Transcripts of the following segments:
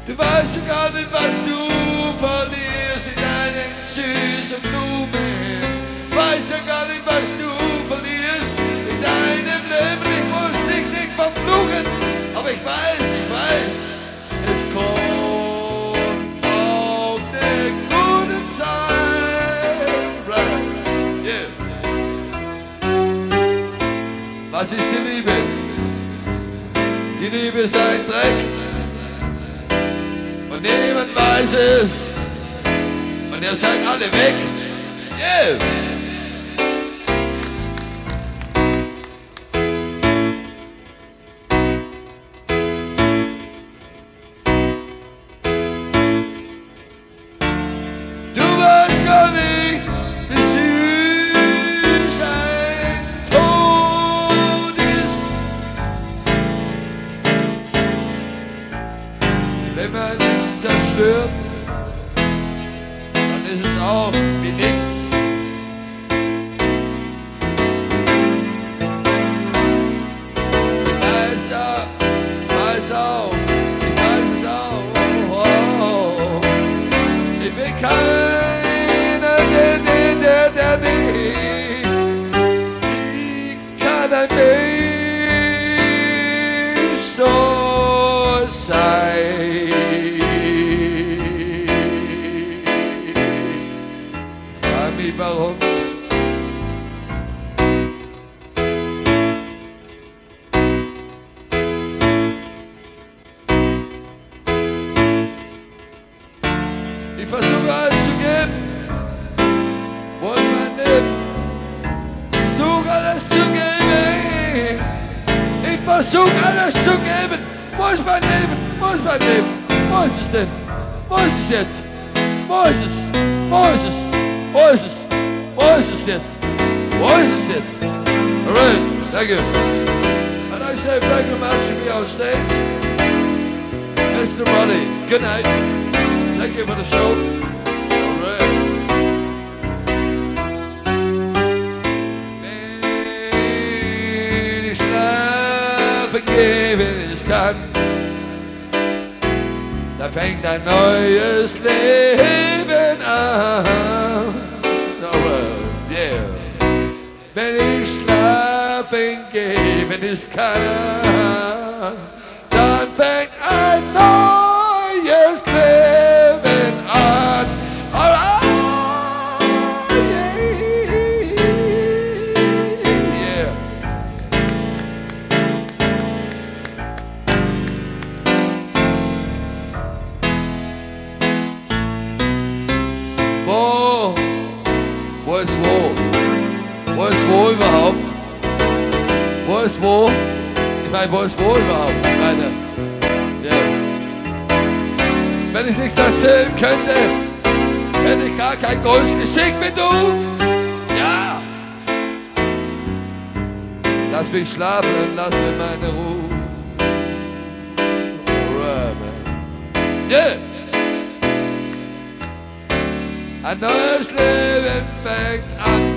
Du weißt doch gar nicht, was du verlierst mit deinen süßen Blumen. Weißt doch gar nicht, was du verlierst in deinem Leben. Ich muss dich nicht verfluchen, aber ich weiß, es kommt auch eine gute Zeit. Right. Yeah. Was ist die Liebe? Die Liebe ist ein Dreck. Und niemand weiß es. Und ihr seid alle weg. Yeah. Du weißt gar nicht, wie süß ein Tod ist. Wenn man nichts zerstört, dann ist es auch wie nix. Ich weiß es auch. Oh. Ich bin keiner, der nicht. Wie kann ein Mensch so sein? Frag mich warum. Ich versuche alles zu geben. Wo ist mein Leben? Ich versuche alles zu geben. Ich versuche alles zu geben. Wo ist mein Leben? Wo ist mein Leben? Wo ist es denn? Wo ist es jetzt? Wo ist es? Wo ist es? Wo ist es? Wo ist es jetzt? Wo ist es jetzt? Alright, thank you. And I say thank you much to be on stage. Mr. Roddy, good night. Thank you for the show. All right. Wenn ich schlafen gehe, wenn ich kann, da fängt ein neues Leben an. All right, yeah. Wenn ich schlafen gehe, wenn ich kann, dann fängt ein neues Leben an. Yeah. Wo ist wo? Wo ist wo überhaupt? Wo ist wo? Ich meine, wo ist wo überhaupt? Ich meine, yeah. Wenn ich nichts erzählen könnte, hätte ich gar kein großes Gesicht wie du. Ja! Lass mich schlafen und lass mir meine Ruhe. Alright, man. Yeah! Ein neues Leben fängt an.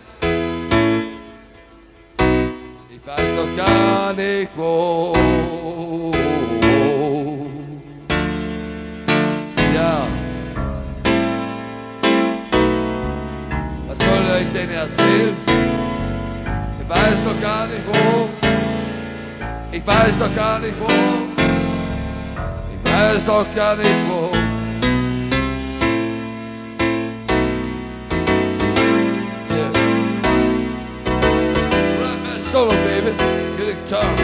Ich weiß noch gar nicht wo. Ja. Was soll ich denn erzählen? Ich weiß doch gar nicht wo. Ich weiß doch gar nicht wo. Ich weiß doch gar nicht wo. Solo, baby, get a guitar.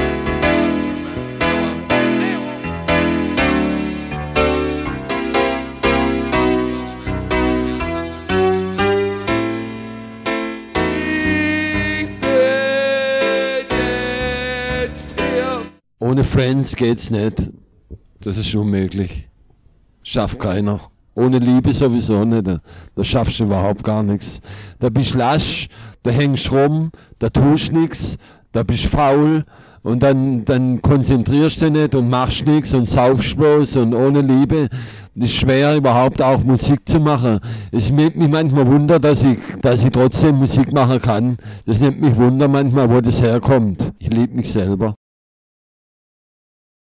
Ohne Friends geht's nicht. Das ist unmöglich. Schafft keiner. Ohne Liebe sowieso nicht. Da schaffst du überhaupt gar nichts. Da bist du lasch, da hängst rum, da tust nichts, da bist faul und dann konzentrierst du dich nicht und machst nichts und saufst bloß und ohne Liebe ist schwer überhaupt auch Musik zu machen. Es nimmt mich manchmal Wunder, dass ich trotzdem Musik machen kann. Das nimmt mich Wunder manchmal, wo das herkommt. Ich liebe mich selber.